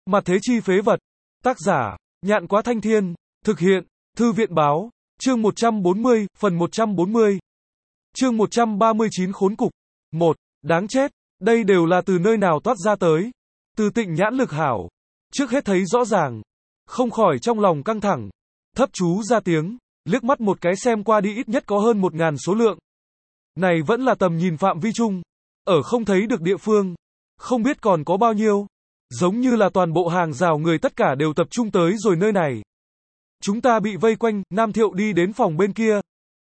Mặt thế chi phế vật. Tác giả, Nhạn Quá Thanh Thiên. Thực hiện, Thư viện báo. Chương 140, phần 140. Chương 139 khốn cục. 1. Đáng chết. Đây đều là từ nơi nào toát ra tới. Từ Tịnh nhãn lực hảo. Trước hết thấy rõ ràng. Không khỏi trong lòng căng thẳng. Thấp chú ra tiếng. Liếc mắt một cái xem qua đi ít nhất có hơn 1000 số lượng. Này vẫn là tầm nhìn phạm vi chung. Ở không thấy được địa phương. Không biết còn có bao nhiêu. Giống như là toàn bộ hàng rào người tất cả đều tập trung tới rồi nơi này. Chúng ta bị vây quanh, Nam Thiệu đi đến phòng bên kia.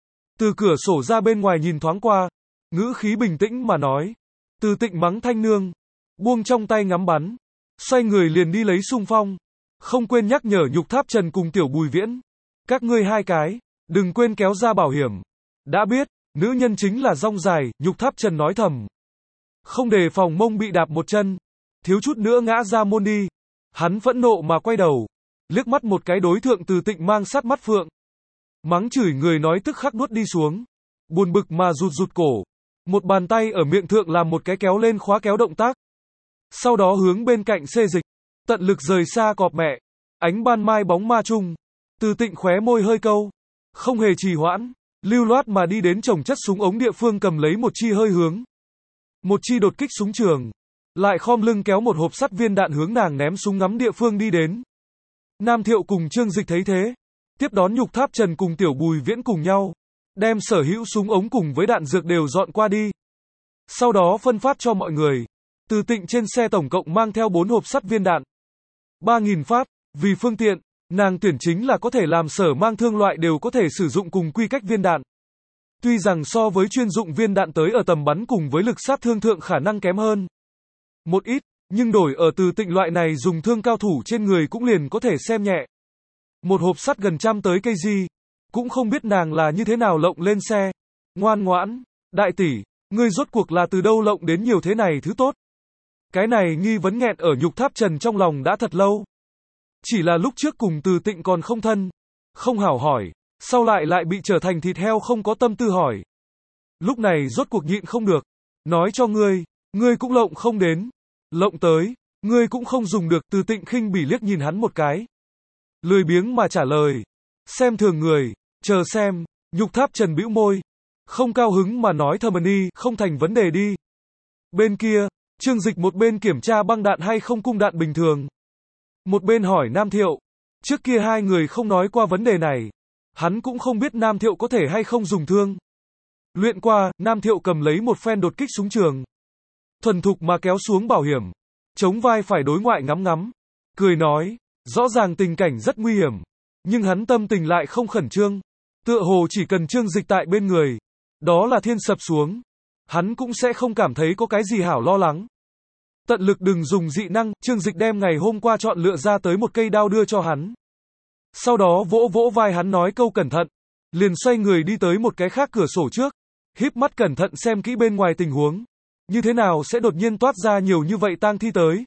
Từ cửa sổ ra bên ngoài nhìn thoáng qua. Ngữ khí bình tĩnh mà nói. Từ Tịnh mắng Thanh Nương. Buông trong tay ngắm bắn. Xoay người liền đi lấy xung phong. Không quên nhắc nhở Nhục Tháp Trần cùng Tiểu Bùi Viễn. Các ngươi hai cái, đừng quên kéo ra bảo hiểm. Đã biết, nữ nhân chính là rong dài, Nhục Tháp Trần nói thầm. Không đề phòng mông bị đạp một chân. Thiếu chút nữa ngã ra môn đi. Hắn phẫn nộ mà quay đầu. Liếc mắt một cái đối thượng Từ Tịnh mang sát mắt phượng. Mắng chửi người nói tức khắc nuốt đi xuống. Buồn bực mà rụt rụt cổ. Một bàn tay ở miệng thượng làm một cái kéo lên khóa kéo động tác. Sau đó hướng bên cạnh xê dịch. Tận lực rời xa cọp mẹ. Ánh ban mai bóng ma chung. Từ Tịnh khóe môi hơi câu. Không hề trì hoãn. Lưu loát mà đi đến chồng chất súng ống địa phương cầm lấy một chi hơi hướng. Một chi đột kích súng trường. Lại khom lưng kéo một hộp sắt viên đạn hướng nàng ném súng ngắm địa phương đi đến. Nam Thiệu cùng Trương Dịch thấy thế. Tiếp đón Nhục Tháp Trần cùng Tiểu Bùi Viễn cùng nhau. Đem sở hữu súng ống cùng với đạn dược đều dọn qua đi. Sau đó phân phát cho mọi người. Từ Tịnh trên xe tổng cộng mang theo 4 hộp sắt viên đạn. 3000 phát. Vì phương tiện, nàng tuyển chính là có thể làm sở mang thương loại đều có thể sử dụng cùng quy cách viên đạn. Tuy rằng so với chuyên dụng viên đạn tới ở tầm bắn cùng với lực sát thương thượng khả năng kém hơn một ít, nhưng đổi ở Từ Tịnh loại này dùng thương cao thủ trên người cũng liền có thể xem nhẹ. Một hộp sắt gần trăm tới cây gì, cũng không biết nàng là như thế nào lộng lên xe. Ngoan ngoãn, đại tỷ, ngươi rốt cuộc là từ đâu lộng đến nhiều thế này thứ tốt. Cái này nghi vấn nghẹn ở Nhục Tháp Trần trong lòng đã thật lâu. Chỉ là lúc trước cùng Từ Tịnh còn không thân, không hảo hỏi, sau lại bị trở thành thịt heo không có tâm tư hỏi. Lúc này rốt cuộc nhịn không được, nói cho ngươi cũng lộng không đến. Lộng tới, ngươi cũng không dùng được. Từ Tịnh khinh bỉ liếc nhìn hắn một cái. Lười biếng mà trả lời. Xem thường người, chờ xem. Nhục Tháp Trần bĩu môi. Không cao hứng mà nói thầm đi, không thành vấn đề đi. Bên kia, Trương Dịch một bên kiểm tra băng đạn hay không cung đạn bình thường. Một bên hỏi Nam Thiệu. Trước kia hai người không nói qua vấn đề này. Hắn cũng không biết Nam Thiệu có thể hay không dùng thương. Luyện qua, Nam Thiệu cầm lấy một phen đột kích súng trường. Thuần thục mà kéo xuống bảo hiểm. Chống vai phải đối ngoại ngắm ngắm. Cười nói, rõ ràng tình cảnh rất nguy hiểm. Nhưng hắn tâm tình lại không khẩn trương. Tựa hồ chỉ cần Trương Dịch tại bên người. Đó là thiên sập xuống. Hắn cũng sẽ không cảm thấy có cái gì hảo lo lắng. Tận lực đừng dùng dị năng. Trương Dịch đem ngày hôm qua chọn lựa ra tới một cây đao đưa cho hắn. Sau đó vỗ vỗ vai hắn nói câu cẩn thận. Liền xoay người đi tới một cái khác cửa sổ trước. Híp mắt cẩn thận xem kỹ bên ngoài tình huống. Như thế nào sẽ đột nhiên toát ra nhiều như vậy tang thi tới.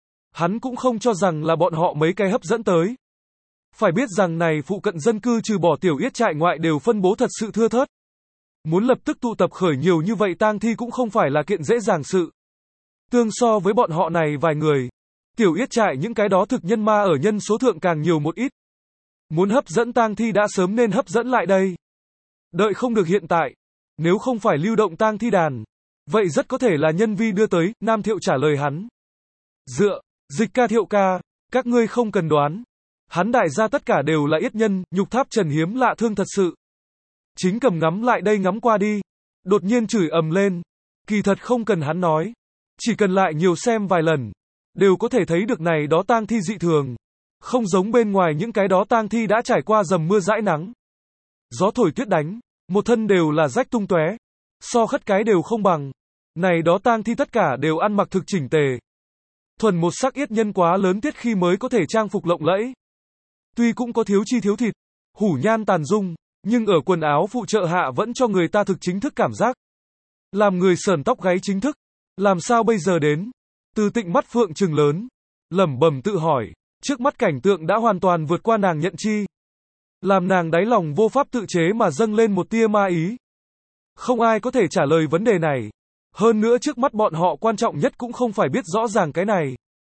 Hắn cũng không cho rằng là bọn họ mấy cái hấp dẫn tới. Phải biết rằng này phụ cận dân cư trừ bỏ tiểu yết trại ngoại đều phân bố thật sự thưa thớt. Muốn lập tức tụ tập khởi nhiều như vậy tang thi cũng không phải là kiện dễ dàng sự. Tương so với bọn họ này vài người. Tiểu yết trại những cái đó thực nhân ma ở nhân số thượng càng nhiều một ít. Muốn hấp dẫn tang thi đã sớm nên hấp dẫn lại đây. Đợi không được hiện tại. Nếu không phải lưu động tang thi đàn. Vậy rất có thể là nhân vi đưa tới. Nam Thiệu trả lời hắn. Dịch ca Thiệu ca. Các ngươi không cần đoán. Hắn đại gia tất cả đều là yết nhân. Nhục Tháp Trần hiếm lạ thương thật sự. Chính cầm ngắm lại đây ngắm qua đi. Đột nhiên chửi ầm lên. Kỳ thật không cần hắn nói. Chỉ cần lại nhiều xem vài lần. Đều có thể thấy được này đó tang thi dị thường. Không giống bên ngoài những cái đó tang thi đã trải qua dầm mưa dãi nắng. Gió thổi tuyết đánh. Một thân đều là rách tung tóe. So khất cái đều không bằng. Này đó tang thi tất cả đều ăn mặc thực chỉnh tề. Thuần một sắc yết nhân quá lớn tiết khi mới có thể trang phục lộng lẫy. Tuy cũng có thiếu chi thiếu thịt, hủ nhan tàn dung, nhưng ở quần áo phụ trợ hạ vẫn cho người ta thực chính thức cảm giác. Làm người sởn tóc gáy chính thức. Làm sao bây giờ đến? Từ Tịnh mắt phượng trừng lớn. Lẩm bẩm tự hỏi. Trước mắt cảnh tượng đã hoàn toàn vượt qua nàng nhận chi. Làm nàng đáy lòng vô pháp tự chế mà dâng lên một tia ma ý. Không ai có thể trả lời vấn đề này. Hơn nữa trước mắt bọn họ quan trọng nhất cũng không phải biết rõ ràng cái này.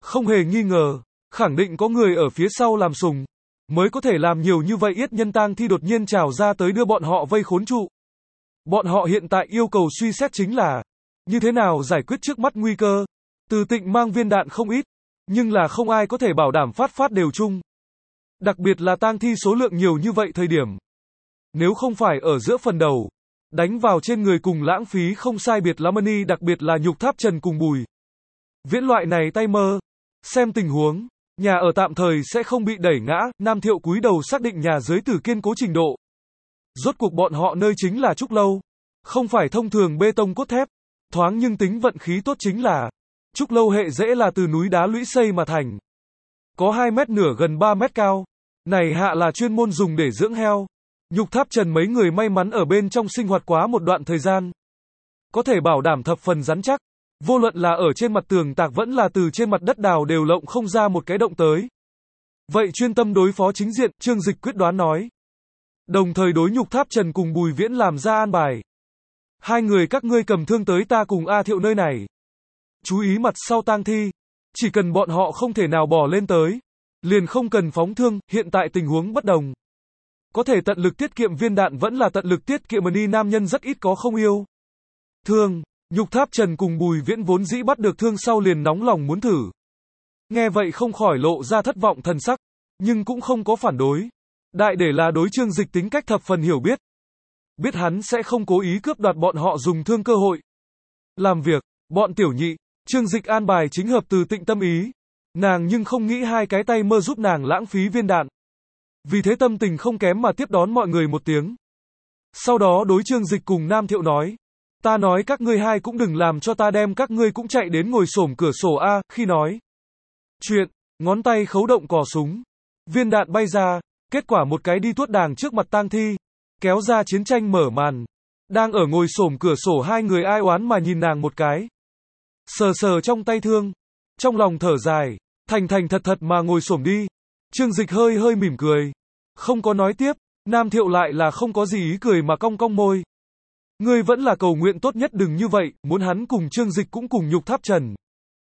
Không hề nghi ngờ, khẳng định có người ở phía sau làm sùng, mới có thể làm nhiều như vậy. Yết nhân tang thi đột nhiên trào ra tới đưa bọn họ vây khốn trụ. Bọn họ hiện tại yêu cầu suy xét chính là như thế nào giải quyết trước mắt nguy cơ. Từ Tịnh mang viên đạn không ít, nhưng là không ai có thể bảo đảm phát đều chung. Đặc biệt là tang thi số lượng nhiều như vậy thời điểm. Nếu không phải ở giữa phần đầu, đánh vào trên người cùng lãng phí không sai biệt lắm. Đặc biệt là Nhục Tháp Trần cùng Bùi Viễn loại này tay mơ. Xem tình huống, nhà ở tạm thời sẽ không bị đẩy ngã. Nam Thiệu cúi đầu xác định nhà dưới tử kiên cố trình độ. Rốt cuộc bọn họ nơi chính là trúc lâu, không phải thông thường bê tông cốt thép. Thoáng nhưng tính vận khí tốt chính là trúc lâu hệ dễ là từ núi đá lũy xây mà thành. Có 2 mét nửa gần 3 mét cao. Này hạ là chuyên môn dùng để dưỡng heo. Nhục Tháp Trần mấy người may mắn ở bên trong sinh hoạt quá một đoạn thời gian. Có thể bảo đảm thập phần rắn chắc. Vô luận là ở trên mặt tường tạc vẫn là từ trên mặt đất đào đều lộng không ra một cái động tới. Vậy chuyên tâm đối phó chính diện, Trương Dịch quyết đoán nói. Đồng thời đối Nhục Tháp Trần cùng Bùi Viễn làm ra an bài. 2 người các ngươi cầm thương tới ta cùng A Thiệu nơi này. Chú ý mặt sau tang thi. Chỉ cần bọn họ không thể nào bỏ lên tới, liền không cần phóng thương. Hiện tại tình huống bất đồng. Có thể tận lực tiết kiệm viên đạn vẫn là tận lực tiết kiệm. Nam nhân rất ít có không yêu thương. Nhục Tháp Trần cùng Bùi Viễn vốn dĩ bắt được thương sau liền nóng lòng muốn thử. Nghe vậy không khỏi lộ ra thất vọng thần sắc, nhưng cũng không có phản đối. Đại để là đối Trương Dịch tính cách thập phần hiểu biết. Biết hắn sẽ không cố ý cướp đoạt bọn họ dùng thương cơ hội. Làm việc, bọn tiểu nhị, Trương Dịch an bài chính hợp Từ Tịnh tâm ý. Nàng nhưng không nghĩ 2 cái tay mơ giúp nàng lãng phí viên đạn. Vì thế tâm tình không kém mà tiếp đón mọi người một tiếng. Sau đó đối Trương Dịch cùng Nam Thiệu nói. Ta nói các ngươi 2 cũng đừng làm cho ta đem các ngươi cũng chạy đến ngồi xổm cửa sổ A. Khi nói chuyện, ngón tay khấu động cò súng. Viên đạn bay ra, kết quả một cái đi tuốt đàng trước mặt tang thi. Kéo ra chiến tranh mở màn. Đang ở ngồi xổm cửa sổ 2 người ai oán mà nhìn nàng một cái. Sờ sờ trong tay thương. Trong lòng thở dài. Thành thật mà ngồi xổm đi. Trương Dịch hơi mỉm cười. Không có nói tiếp. Nam Thiệu lại là không có gì ý cười mà cong môi. Ngươi vẫn là cầu nguyện tốt nhất đừng như vậy. Muốn hắn cùng Trương Dịch cũng cùng Nhục Tháp Trần.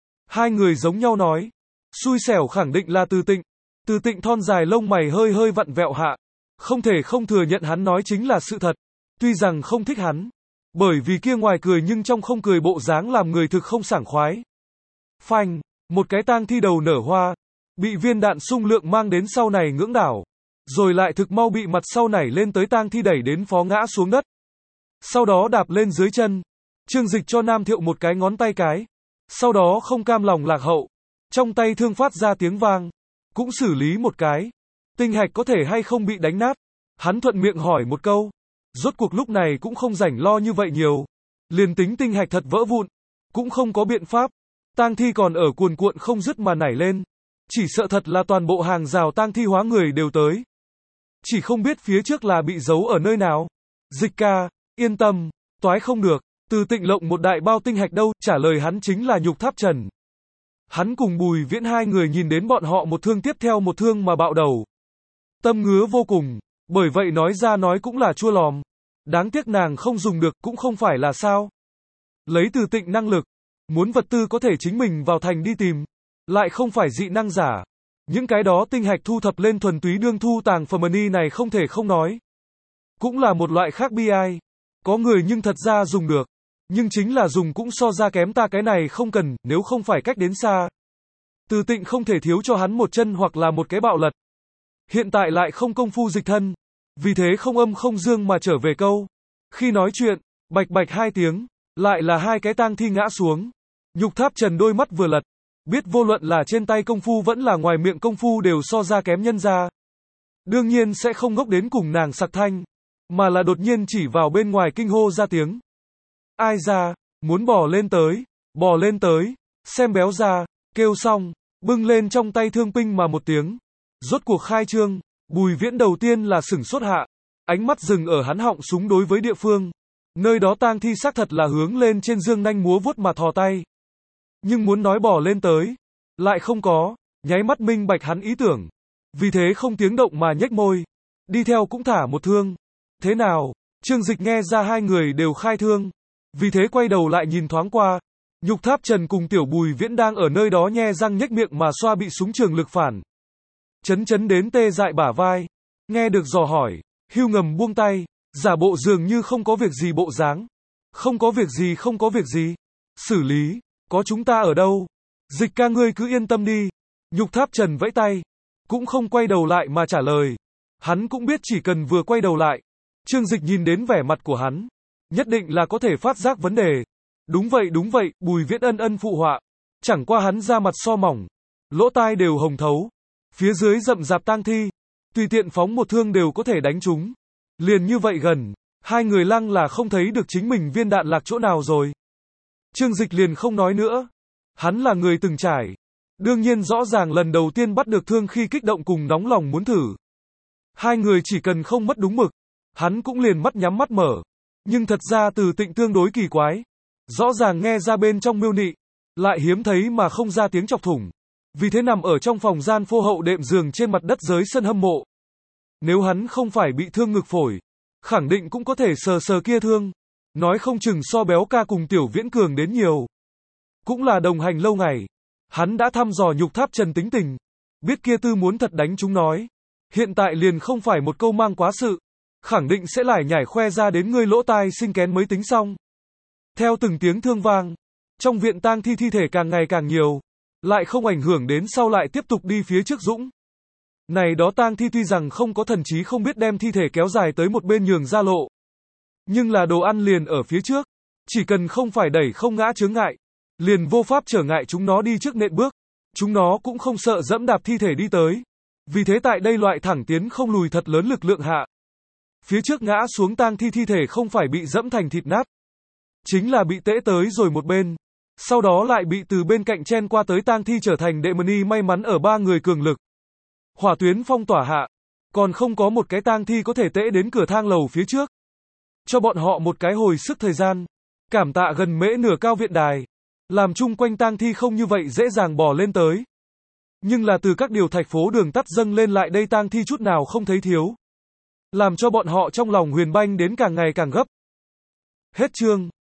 2 người giống nhau nói. Xui xẻo khẳng định là Từ Tịnh. Từ Tịnh thon dài lông mày hơi vặn vẹo hạ. Không thể không thừa nhận hắn nói chính là sự thật. Tuy rằng không thích hắn. Bởi vì kia ngoài cười nhưng trong không cười bộ dáng làm người thực không sảng khoái. Phanh. Một cái tang thi đầu nở hoa. Bị viên đạn xung lượng mang đến sau này ngưỡng đảo. Rồi lại thực mau bị mặt sau nảy lên tới tang thi đẩy đến phó ngã xuống đất. Sau đó đạp lên dưới chân. Trương Dịch cho Nam Thiệu một cái ngón tay cái. Sau đó không cam lòng lạc hậu. Trong tay thương phát ra tiếng vang. Cũng xử lý một cái. Tinh hạch có thể hay không bị đánh nát. Hắn thuận miệng hỏi một câu. Rốt cuộc lúc này cũng không rảnh lo như vậy nhiều. Liền tính tinh hạch thật vỡ vụn. Cũng không có biện pháp. Tang thi còn ở cuồn cuộn không dứt mà nảy lên. Chỉ sợ thật là toàn bộ hàng rào tang thi hóa người đều tới. Chỉ không biết phía trước là bị giấu ở nơi nào. Dịch ca, yên tâm, toái không được. Từ Tịnh lộng một đại bao tinh hạch đâu, trả lời hắn chính là Nhục Tháp Trần. Hắn cùng Bùi Viễn 2 người nhìn đến bọn họ một thương tiếp theo một thương mà bạo đầu. Tâm ngứa vô cùng, bởi vậy nói ra nói cũng là chua lòm. Đáng tiếc nàng không dùng được, cũng không phải là sao. Lấy Từ Tịnh năng lực, muốn vật tư có thể chính mình vào thành đi tìm, lại không phải dị năng giả. Những cái đó tinh hạch thu thập lên thuần túy đương thu tàng phẩm này không thể không nói. Cũng là một loại khác bi ai. Có người nhưng thật ra dùng được. Nhưng chính là dùng cũng so ra kém ta cái này không cần, nếu không phải cách đến xa. Từ Tịnh không thể thiếu cho hắn một chân hoặc là một cái bạo lật. Hiện tại lại không công phu dịch thân. Vì thế không âm không dương mà trở về câu. Khi nói chuyện, bạch 2 tiếng, lại là 2 cái tang thi ngã xuống. Nhục Tháp Trần đôi mắt vừa lật. Biết vô luận là trên tay công phu vẫn là ngoài miệng công phu đều so ra kém nhân ra. Đương nhiên sẽ không ngốc đến cùng nàng sặc thanh. Mà là đột nhiên chỉ vào bên ngoài kinh hô ra tiếng. Ai ra, muốn bò lên tới, xem béo ra, kêu xong, bưng lên trong tay thương pinh mà một tiếng. Rốt cuộc khai trương, Bùi Viễn đầu tiên là sửng sốt hạ. Ánh mắt dừng ở hắn họng súng đối với địa phương. Nơi đó tang thi xác thật là hướng lên trên dương nanh múa vuốt mà thò tay. Nhưng muốn nói bò lên tới, lại không có, nháy mắt minh bạch hắn ý tưởng. Vì thế không tiếng động mà nhếch môi. Đi theo cũng thả một thương. Thế nào? Trương Dịch nghe ra 2 người đều khai thương. Vì thế quay đầu lại nhìn thoáng qua. Nhục Tháp Trần cùng Tiểu Bùi Viễn đang ở nơi đó nhe răng nhếch miệng mà xoa bị súng trường lực phản. Chấn chấn đến tê dại bả vai. Nghe được dò hỏi, Hưu ngầm buông tay, giả bộ dường như không có việc gì bộ dáng. Không có việc gì, không có việc gì. Xử lý, có chúng ta ở đâu. Dịch ca ngươi cứ yên tâm đi. Nhục Tháp Trần vẫy tay, cũng không quay đầu lại mà trả lời. Hắn cũng biết chỉ cần vừa quay đầu lại, Trương Dịch nhìn đến vẻ mặt của hắn, nhất định là có thể phát giác vấn đề. Đúng vậy, Bùi Viễn ân ân phụ họa. Chẳng qua hắn da mặt so mỏng, lỗ tai đều hồng thấu. Phía dưới rậm rạp tang thi, tùy tiện phóng một thương đều có thể đánh chúng. Liền như vậy gần, hai người lăng là không thấy được chính mình viên đạn lạc chỗ nào rồi. Trương Dịch liền không nói nữa. Hắn là người từng trải. Đương nhiên rõ ràng lần đầu tiên bắt được thương khi kích động cùng nóng lòng muốn thử. Hai người chỉ cần không mất đúng mực, hắn cũng liền mắt nhắm mắt mở. Nhưng thật ra Từ Tịnh tương đối kỳ quái. Rõ ràng nghe ra bên trong miêu nị, lại hiếm thấy mà không ra tiếng chọc thủng. Vì thế nằm ở trong phòng gian phô hậu đệm giường trên mặt đất dưới sân hâm mộ. Nếu hắn không phải bị thương ngực phổi, khẳng định cũng có thể sờ sờ kia thương. Nói không chừng so Béo Ca cùng Tiểu Viễn cường đến nhiều. Cũng là đồng hành lâu ngày. Hắn đã thăm dò Nhục Tháp Trần tính tình. Biết kia tư muốn thật đánh chúng nói. Hiện tại liền không phải một câu mang quá sự. Khẳng định sẽ lải nhải khoe ra đến ngươi lỗ tai sinh kén mới tính xong. Theo từng tiếng thương vang, trong viện tang thi thi thể càng ngày càng nhiều. Lại không ảnh hưởng đến sau lại tiếp tục đi phía trước dũng. Này đó tang thi tuy rằng không có thần trí không biết đem thi thể kéo dài tới một bên nhường ra lộ. Nhưng là đồ ăn liền ở phía trước. Chỉ cần không phải đẩy không ngã chướng ngại. Liền vô pháp trở ngại chúng nó đi trước nện bước. Chúng nó cũng không sợ dẫm đạp thi thể đi tới. Vì thế tại đây loại thẳng tiến không lùi thật lớn lực lượng hạ. Phía trước ngã xuống tang thi thi thể không phải bị dẫm thành thịt nát. Chính là bị tễ tới rồi một bên. Sau đó lại bị từ bên cạnh chen qua tới tang thi trở thành đệ mani may mắn ở ba người cường lực. Hỏa tuyến phong tỏa hạ. Còn không có một cái tang thi có thể tễ đến cửa thang lầu phía trước. Cho bọn họ một cái hồi sức thời gian. Cảm tạ gần mễ nửa cao viện đài. Làm chung quanh tang thi không như vậy dễ dàng bò lên tới. Nhưng là từ các điều thạch phố đường tắt dâng lên lại đây tang thi chút nào không thấy thiếu. Làm cho bọn họ trong lòng huyền banh đến càng ngày càng gấp. Hết chương.